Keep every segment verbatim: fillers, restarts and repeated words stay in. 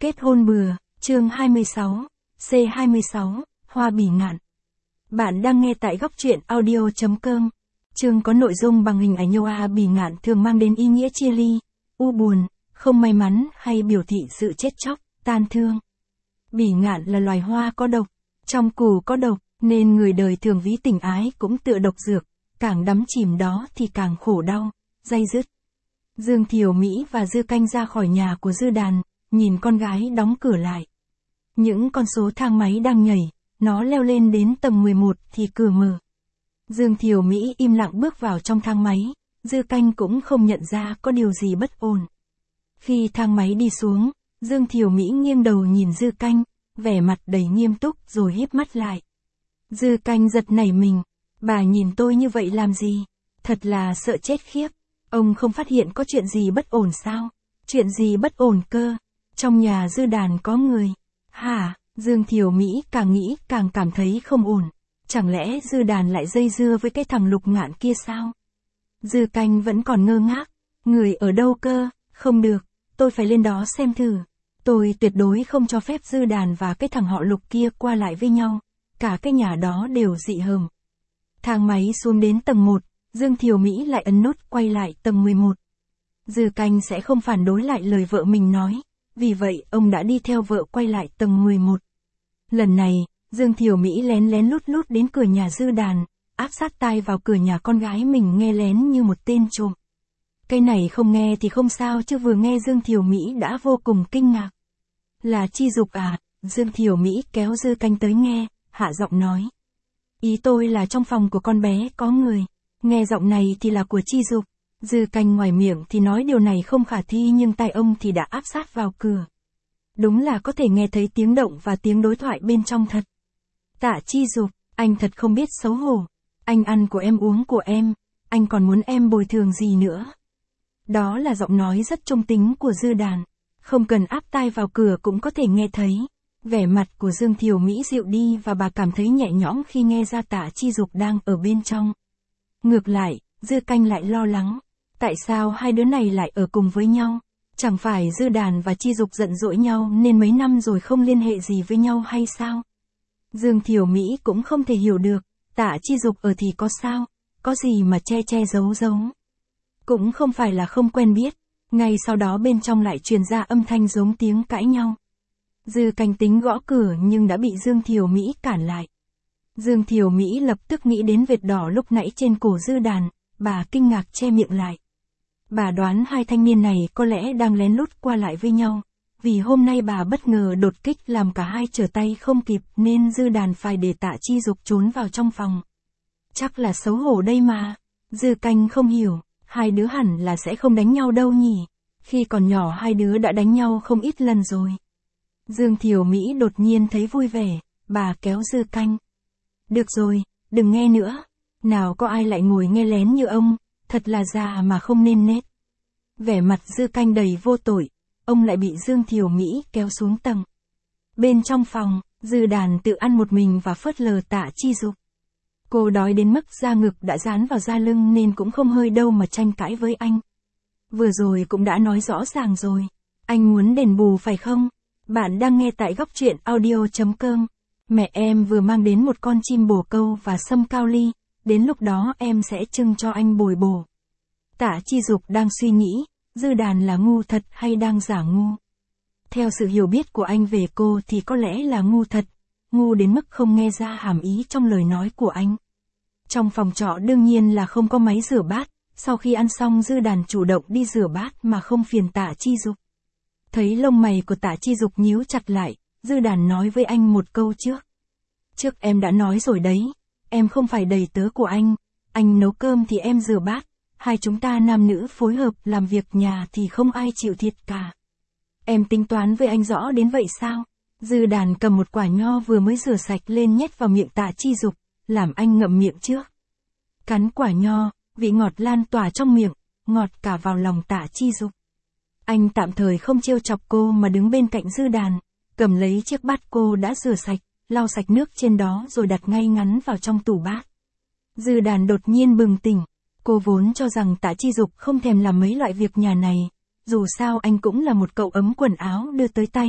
Kết hôn bừa, chương hai mươi sáu, C hai mươi sáu, Hoa bỉ ngạn. Bạn đang nghe tại góc truyện audio chấm com. Chương có nội dung bằng hình ảnh hoa bỉ ngạn thường mang đến ý nghĩa chia ly, u buồn, không may mắn hay biểu thị sự chết chóc, tan thương. Bỉ ngạn là loài hoa có độc, trong củ có độc, nên người đời thường ví tình ái cũng tựa độc dược, càng đắm chìm đó thì càng khổ đau, day dứt. Dương Thiều Mỹ và Dư Canh ra khỏi nhà của Dư Đàn, nhìn con gái đóng cửa lại. Những con số thang máy đang nhảy, nó leo lên đến tầng mười một thì cửa mở. Dương Thiều Mỹ im lặng bước vào trong thang máy, Dư Canh cũng không nhận ra có điều gì bất ổn. Khi thang máy đi xuống, Dương Thiều Mỹ nghiêng đầu nhìn Dư Canh, vẻ mặt đầy nghiêm túc rồi híp mắt lại. Dư Canh giật nảy mình, bà nhìn tôi như vậy làm gì? Thật là sợ chết khiếp. Ông không phát hiện có chuyện gì bất ổn sao? Chuyện gì bất ổn cơ? Trong nhà Dư Đàn có người. Hả? Dương Thiều Mỹ càng nghĩ càng cảm thấy không ổn. Chẳng lẽ Dư Đàn lại dây dưa với cái thằng Lục Ngạn kia sao? Dư Canh vẫn còn ngơ ngác. Người ở đâu cơ? Không được, tôi phải lên đó xem thử. Tôi tuyệt đối không cho phép Dư Đàn và cái thằng họ Lục kia qua lại với nhau. Cả cái nhà đó đều dị hợm. Thang máy xuống đến tầng một. Dương Thiều Mỹ lại ấn nút quay lại tầng mười một. Dư Canh sẽ không phản đối lại lời vợ mình nói, vì vậy ông đã đi theo vợ quay lại tầng mười một. Lần này, Dương Thiều Mỹ lén lén lút lút đến cửa nhà Dư Đàn, áp sát tai vào cửa nhà con gái mình nghe lén như một tên trộm. Cái này không nghe thì không sao chứ vừa nghe Dương Thiều Mỹ đã vô cùng kinh ngạc. Là Chi Dục à? Dương Thiều Mỹ kéo Dư Canh tới nghe, hạ giọng nói. Ý tôi là trong phòng của con bé có người. Nghe giọng này thì là của Chi Dục. Dư Canh ngoài miệng thì nói điều này không khả thi nhưng tai ông thì đã áp sát vào cửa. Đúng là có thể nghe thấy tiếng động và tiếng đối thoại bên trong thật. Tạ Chi Dục, anh thật không biết xấu hổ. Anh ăn của em uống của em, anh còn muốn em bồi thường gì nữa? Đó là giọng nói rất trung tính của Dư Đàn. Không cần áp tai vào cửa cũng có thể nghe thấy. Vẻ mặt của Dương Thiều Mỹ dịu đi và bà cảm thấy nhẹ nhõm khi nghe ra Tạ Chi Dục đang ở bên trong. Ngược lại, Dư Canh lại lo lắng. Tại sao hai đứa này lại ở cùng với nhau? Chẳng phải Dư Đàn và Chi Dục giận dỗi nhau nên mấy năm rồi không liên hệ gì với nhau hay sao? Dương Thiều Mỹ cũng không thể hiểu được. Tạ Chi Dục ở thì có sao? Có gì mà che che giấu giấu? Cũng không phải là không quen biết. Ngay sau đó bên trong lại truyền ra âm thanh giống tiếng cãi nhau. Dư Canh tính gõ cửa nhưng đã bị Dương Thiều Mỹ cản lại. Dương Thiều Mỹ lập tức nghĩ đến vệt đỏ lúc nãy trên cổ Dư Đàn, bà kinh ngạc che miệng lại. Bà đoán hai thanh niên này có lẽ đang lén lút qua lại với nhau, vì hôm nay bà bất ngờ đột kích làm cả hai trở tay không kịp nên Dư Đàn phải để Tạ Chi Dục trốn vào trong phòng. Chắc là xấu hổ đây mà. Dư Canh không hiểu, hai đứa hẳn là sẽ không đánh nhau đâu nhỉ. Khi còn nhỏ hai đứa đã đánh nhau không ít lần rồi. Dương Thiều Mỹ đột nhiên thấy vui vẻ, bà kéo Dư Canh. Được rồi, đừng nghe nữa. Nào có ai lại ngồi nghe lén như ông, thật là già mà không nên nết. Vẻ mặt Dư Canh đầy vô tội, ông lại bị Dương Thiều Mỹ kéo xuống tầng. Bên trong phòng, Dư Đàn tự ăn một mình và phớt lờ Tạ Chi Dục. Cô đói đến mức da ngực đã dán vào da lưng nên cũng không hơi đâu mà tranh cãi với anh. Vừa rồi cũng đã nói rõ ràng rồi. Anh muốn đền bù phải không? Bạn đang nghe tại góc truyện audio chấm com. Mẹ em vừa mang đến một con chim bồ câu và sâm cao ly, đến lúc đó em sẽ trưng cho anh bồi bổ. Tạ Chi Dục đang suy nghĩ, Dư Đàn là ngu thật hay đang giả ngu. Theo sự hiểu biết của anh về cô thì có lẽ là ngu thật, ngu đến mức không nghe ra hàm ý trong lời nói của anh. Trong phòng trọ đương nhiên là không có máy rửa bát, sau khi ăn xong Dư Đàn chủ động đi rửa bát mà không phiền Tạ Chi Dục. Thấy lông mày của Tạ Chi Dục nhíu chặt lại, Dư Đàn nói với anh một câu trước. Trước em đã nói rồi đấy, em không phải đầy tớ của anh, anh nấu cơm thì em rửa bát, hai chúng ta nam nữ phối hợp làm việc nhà thì không ai chịu thiệt cả. Em tính toán với anh rõ đến vậy sao? Dư Đàn cầm một quả nho vừa mới rửa sạch lên nhét vào miệng Tạ Chi Dục, làm anh ngậm miệng trước. Cắn quả nho, vị ngọt lan tỏa trong miệng, ngọt cả vào lòng Tạ Chi Dục. Anh tạm thời không trêu chọc cô mà đứng bên cạnh Dư Đàn, cầm lấy chiếc bát cô đã rửa sạch, lau sạch nước trên đó rồi đặt ngay ngắn vào trong tủ bát. Dư Đàn đột nhiên bừng tỉnh, cô vốn cho rằng Tạ Chi Dục không thèm làm mấy loại việc nhà này, dù sao anh cũng là một cậu ấm quần áo đưa tới tay,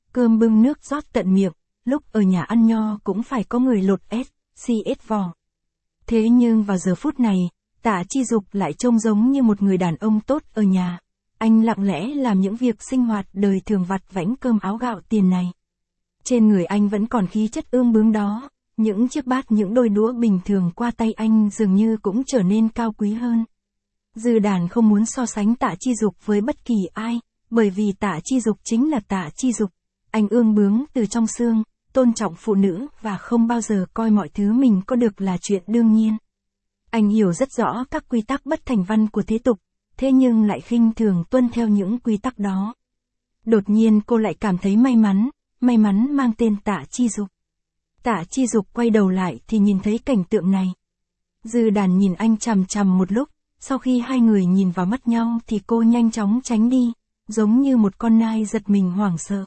cơm bưng nước rót tận miệng, lúc ở nhà ăn nho cũng phải có người lột ép, xi ết vỏ. Thế nhưng vào giờ phút này, Tạ Chi Dục lại trông giống như một người đàn ông tốt ở nhà. Anh lặng lẽ làm những việc sinh hoạt đời thường vặt vãnh cơm áo gạo tiền này. Trên người anh vẫn còn khí chất ương bướng đó, những chiếc bát những đôi đũa bình thường qua tay anh dường như cũng trở nên cao quý hơn. Dư Đàn không muốn so sánh Tạ Chi Dục với bất kỳ ai, bởi vì Tạ Chi Dục chính là Tạ Chi Dục. Anh ương bướng từ trong xương, tôn trọng phụ nữ và không bao giờ coi mọi thứ mình có được là chuyện đương nhiên. Anh hiểu rất rõ các quy tắc bất thành văn của thế tục, thế nhưng lại khinh thường tuân theo những quy tắc đó. Đột nhiên cô lại cảm thấy may mắn, may mắn mang tên Tạ Chi Dục. Tạ Chi Dục quay đầu lại thì nhìn thấy cảnh tượng này. Dư Đàn nhìn anh chằm chằm một lúc, sau khi hai người nhìn vào mắt nhau thì cô nhanh chóng tránh đi, giống như một con nai giật mình hoảng sợ.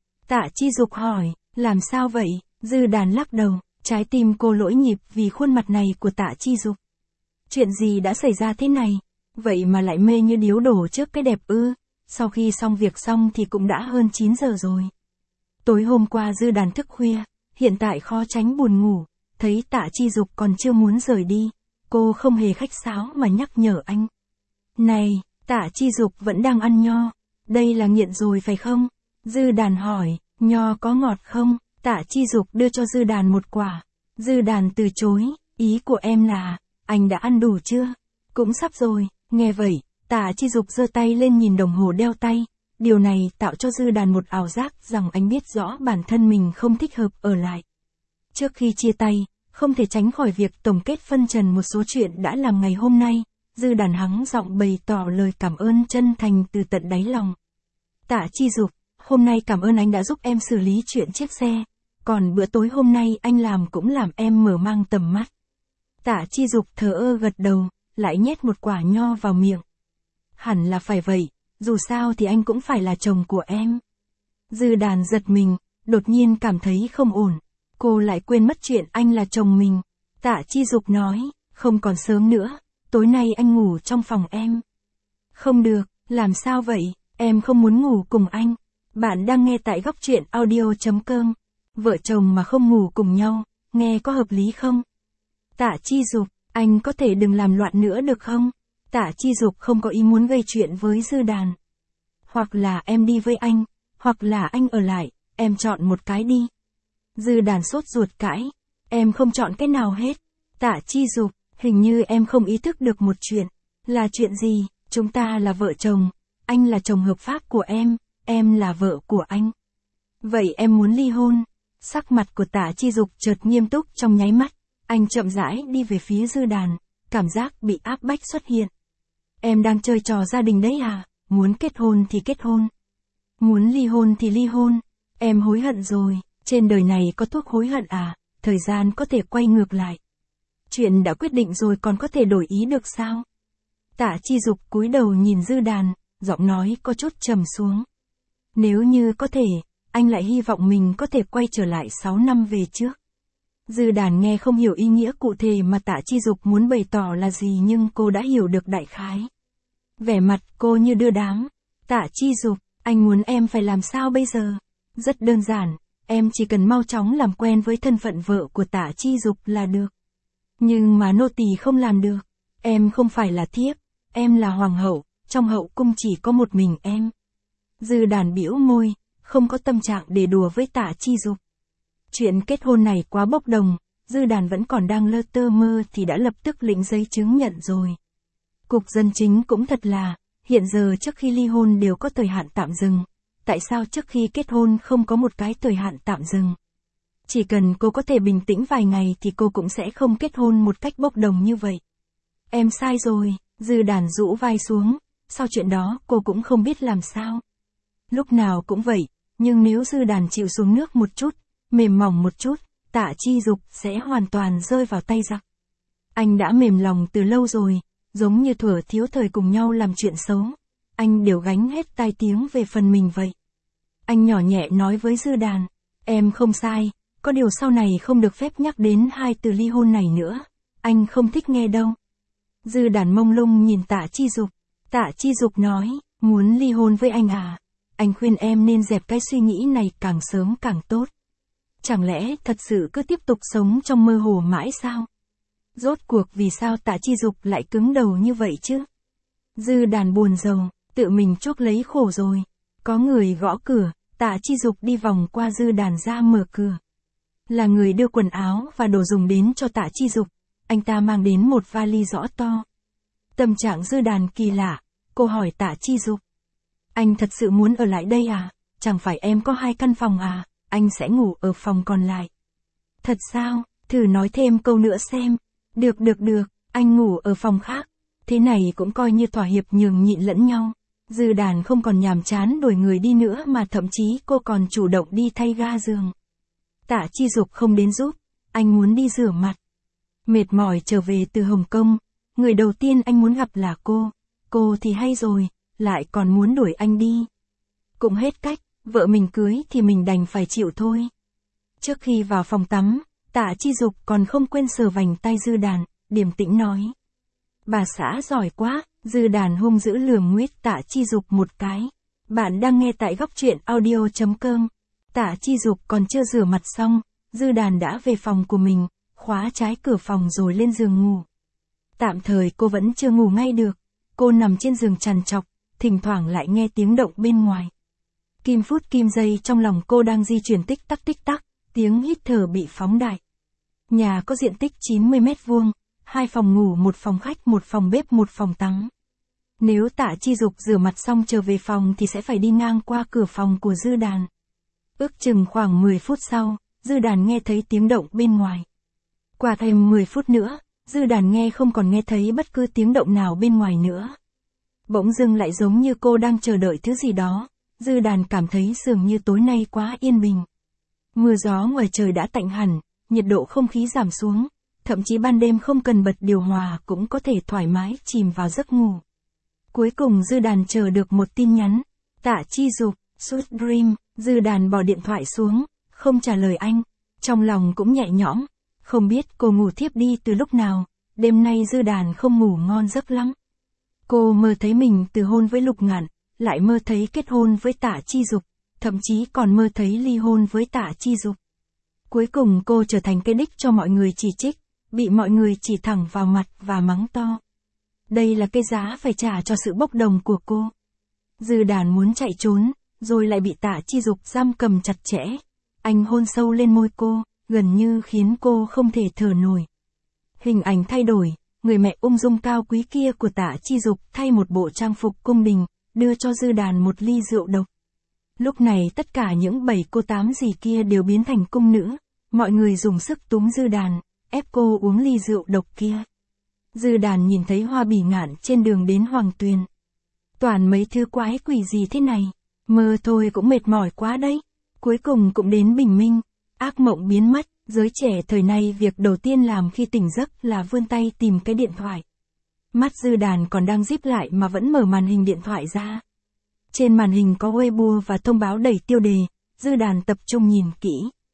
Tạ Chi Dục hỏi, làm sao vậy? Dư Đàn lắc đầu, trái tim cô lỗi nhịp vì khuôn mặt này của Tạ Chi Dục. Chuyện gì đã xảy ra thế này? Vậy mà lại mê như điếu đổ trước cái đẹp ư? Sau khi xong việc xong thì cũng đã hơn chín giờ rồi. Tối hôm qua Dư Đàn thức khuya, hiện tại khó tránh buồn ngủ, thấy Tạ Chi Dục còn chưa muốn rời đi, cô không hề khách sáo mà nhắc nhở anh. Này, Tạ Chi Dục vẫn đang ăn nho, đây là nghiện rồi phải không? Dư Đàn hỏi, nho có ngọt không? Tạ Chi Dục đưa cho Dư Đàn một quả. Dư Đàn từ chối, ý của em là, anh đã ăn đủ chưa? Cũng sắp rồi. Nghe vậy, Tạ Chi Dục giơ tay lên nhìn đồng hồ đeo tay. Điều này tạo cho Dư Đàn một ảo giác rằng anh biết rõ bản thân mình không thích hợp ở lại. Trước khi chia tay, không thể tránh khỏi việc tổng kết phân trần một số chuyện đã làm ngày hôm nay. Dư Đàn hắng giọng bày tỏ lời cảm ơn chân thành từ tận đáy lòng. Tạ Chi Dục, hôm nay cảm ơn anh đã giúp em xử lý chuyện chiếc xe. Còn bữa tối hôm nay anh làm cũng làm em mở mang tầm mắt. Tạ Chi Dục thờ ơ gật đầu, lại nhét một quả nho vào miệng. Hẳn là phải vậy, dù sao thì anh cũng phải là chồng của em. Dư Đàn giật mình, đột nhiên cảm thấy không ổn. Cô lại quên mất chuyện anh là chồng mình. Tạ Chi Dục nói, không còn sớm nữa, tối nay anh ngủ trong phòng em. Không được, làm sao vậy, em không muốn ngủ cùng anh. Bạn đang nghe tại góc truyện audio chấm com. Vợ chồng mà không ngủ cùng nhau, nghe có hợp lý không? Tạ Chi Dục, anh có thể đừng làm loạn nữa được không? Tạ Chi Dục không có ý muốn gây chuyện với Dư Đàn. Hoặc là em đi với anh, hoặc là anh ở lại, em chọn một cái đi. Dư Đàn sốt ruột cãi, em không chọn cái nào hết. Tạ Chi Dục, hình như em không ý thức được một chuyện. Là chuyện gì? Chúng ta là vợ chồng, anh là chồng hợp pháp của em, em là vợ của anh. Vậy em muốn ly hôn? Sắc mặt của Tạ Chi Dục chợt nghiêm túc trong nháy mắt, anh chậm rãi đi về phía Dư Đàn, cảm giác bị áp bách xuất hiện. Em đang chơi trò gia đình đấy à? Muốn kết hôn thì kết hôn. Muốn ly hôn thì ly hôn. Em hối hận rồi, trên đời này có thuốc hối hận à? Thời gian có thể quay ngược lại. Chuyện đã quyết định rồi còn có thể đổi ý được sao? Tạ Chi Dục cúi đầu nhìn Dư Đàn, giọng nói có chút trầm xuống. Nếu như có thể, anh lại hy vọng mình có thể quay trở lại sáu năm về trước. Dư Đàn nghe không hiểu ý nghĩa cụ thể mà Tạ Chi Dục muốn bày tỏ là gì nhưng cô đã hiểu được đại khái. Vẻ mặt cô như đưa đám. Tạ Chi Dục, anh muốn em phải làm sao bây giờ? Rất đơn giản, em chỉ cần mau chóng làm quen với thân phận vợ của Tạ Chi Dục là được. Nhưng mà nô tỳ không làm được. Em không phải là thiếp, em là hoàng hậu, trong hậu cung chỉ có một mình em. Dư Đàn bĩu môi, không có tâm trạng để đùa với Tạ Chi Dục. Chuyện kết hôn này quá bốc đồng, Dư Đàn vẫn còn đang lơ tơ mơ thì đã lập tức lĩnh giấy chứng nhận rồi. Cục dân chính cũng thật là, hiện giờ trước khi ly hôn đều có thời hạn tạm dừng, tại sao trước khi kết hôn không có một cái thời hạn tạm dừng? Chỉ cần cô có thể bình tĩnh vài ngày thì cô cũng sẽ không kết hôn một cách bốc đồng như vậy. Em sai rồi, Dư Đàn rũ vai xuống, sau chuyện đó cô cũng không biết làm sao. Lúc nào cũng vậy, nhưng nếu Dư Đàn chịu xuống nước một chút, mềm mỏng một chút, Tạ Chi Dục sẽ hoàn toàn rơi vào tay giặc. Anh đã mềm lòng từ lâu rồi, giống như thuở thiếu thời cùng nhau làm chuyện xấu. Anh đều gánh hết tai tiếng về phần mình vậy. Anh nhỏ nhẹ nói với Dư Đàn, em không sai, có điều sau này không được phép nhắc đến hai từ ly hôn này nữa. Anh không thích nghe đâu. Dư Đàn mông lung nhìn Tạ Chi Dục. Tạ Chi Dục nói, muốn ly hôn với anh à? anh khuyên em nên dẹp cái suy nghĩ này càng sớm càng tốt. Chẳng lẽ thật sự cứ tiếp tục sống trong mơ hồ mãi sao? Rốt cuộc vì sao Tạ Chi Dục lại cứng đầu như vậy chứ? Dư Đàn buồn rầu, tự mình chuốc lấy khổ rồi. Có người gõ cửa, Tạ Chi Dục đi vòng qua Dư Đàn ra mở cửa. Là người đưa quần áo và đồ dùng đến cho Tạ Chi Dục, anh ta mang đến một vali rõ to. Tâm trạng Dư Đàn kỳ lạ, cô hỏi Tạ Chi Dục. Anh thật sự muốn ở lại đây à? Chẳng phải em có hai căn phòng à? Anh sẽ ngủ ở phòng còn lại. Thật sao? Thử nói thêm câu nữa xem. Được được được, anh ngủ ở phòng khác. Thế này cũng coi như thỏa hiệp nhường nhịn lẫn nhau. Dư Đàn không còn nhàm chán đuổi người đi nữa mà thậm chí cô còn chủ động đi thay ga giường. Tạ Chi Dục không đến giúp, anh muốn đi rửa mặt. Mệt mỏi trở về từ Hồng Kông, người đầu tiên anh muốn gặp là cô. Cô thì hay rồi, lại còn muốn đuổi anh đi. Cũng hết cách, vợ mình cưới thì mình đành phải chịu thôi. Trước khi vào phòng tắm, Tạ Chi Dục còn không quên sờ vành tay Dư Đàn, điềm tĩnh nói. Bà xã giỏi quá. Dư Đàn hung dữ lườm nguyết Tạ Chi Dục một cái. Bạn đang nghe tại góc truyện audio chấm com. Tạ Chi Dục còn chưa rửa mặt xong, Dư Đàn đã về phòng của mình, khóa trái cửa phòng rồi lên giường ngủ. Tạm thời cô vẫn chưa ngủ ngay được, cô nằm trên giường trằn trọc, thỉnh thoảng lại nghe tiếng động bên ngoài. Kim phút kim giây trong lòng cô đang di chuyển tích tắc tích tắc, tiếng hít thở bị phóng đại. Nhà có diện tích chín mươi mét vuông, hai phòng ngủ, một phòng khách, một phòng bếp, một phòng tắm. Nếu Tạ Chi Dục rửa mặt xong trở về phòng thì sẽ phải đi ngang qua cửa phòng của Dư Đàn. Ước chừng khoảng mười phút sau, Dư Đàn nghe thấy tiếng động bên ngoài. Qua thêm mười phút nữa, Dư Đàn nghe không còn nghe thấy bất cứ tiếng động nào bên ngoài nữa. Bỗng dưng lại giống như cô đang chờ đợi thứ gì đó, Dư Đàn cảm thấy dường như tối nay quá yên bình. Mưa gió ngoài trời đã tạnh hẳn, nhiệt độ không khí giảm xuống, thậm chí ban đêm không cần bật điều hòa cũng có thể thoải mái chìm vào giấc ngủ. Cuối cùng Dư Đàn chờ được một tin nhắn. Tạ Chi Dục, Sweet Dream. Dư Đàn bỏ điện thoại xuống, không trả lời anh. Trong lòng cũng nhẹ nhõm. Không biết cô ngủ thiếp đi từ lúc nào. Đêm nay Dư Đàn không ngủ ngon giấc lắm. Cô mơ thấy mình từ hôn với Lục Ngạn, lại mơ thấy kết hôn với Tạ Chi Dục, thậm chí còn mơ thấy ly hôn với Tạ Chi Dục. Cuối cùng cô trở thành cái đích cho mọi người chỉ trích, bị mọi người chỉ thẳng vào mặt và mắng to. Đây là cái giá phải trả cho sự bốc đồng của cô. Dư Đàn muốn chạy trốn, rồi lại bị Tạ Chi Dục giam cầm chặt chẽ. Anh hôn sâu lên môi cô, gần như khiến cô không thể thở nổi. Hình ảnh thay đổi, người mẹ ung dung cao quý kia của Tạ Chi Dục thay một bộ trang phục cung đình, đưa cho Dư Đàn một ly rượu độc. Lúc này tất cả những bảy cô tám gì kia đều biến thành cung nữ, mọi người dùng sức túm Dư Đàn, ép cô uống ly rượu độc kia. Dư Đàn nhìn thấy Hoa Bỉ Ngạn trên đường đến Hoàng Tuyền. Toàn mấy thứ quái quỷ gì thế này, mơ thôi cũng mệt mỏi quá đấy. Cuối cùng cũng đến bình minh, ác mộng biến mất, giới trẻ thời nay việc đầu tiên làm khi tỉnh giấc là vươn tay tìm cái điện thoại. Mắt Dư Đàn còn đang díp lại mà vẫn mở màn hình điện thoại ra. Trên màn hình có Weibo và thông báo đầy tiêu đề, Dư Đàn tập trung nhìn kỹ.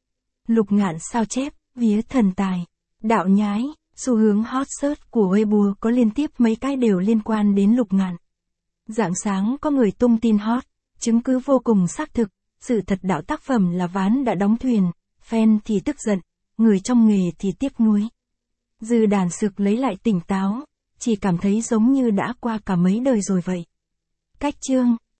Lục Ngạn sao chép, vía thần tài, đạo nhái, xu hướng hot search của Weibo có liên tiếp mấy cái đều liên quan đến Lục Ngạn. Rạng sáng có người tung tin hot, chứng cứ vô cùng xác thực, sự thật đạo tác phẩm là ván đã đóng thuyền, fan thì tức giận, người trong nghề thì tiếc nuối. Dư Đàn sực lấy lại tỉnh táo, chỉ cảm thấy giống như đã qua cả mấy đời rồi vậy. Cách chương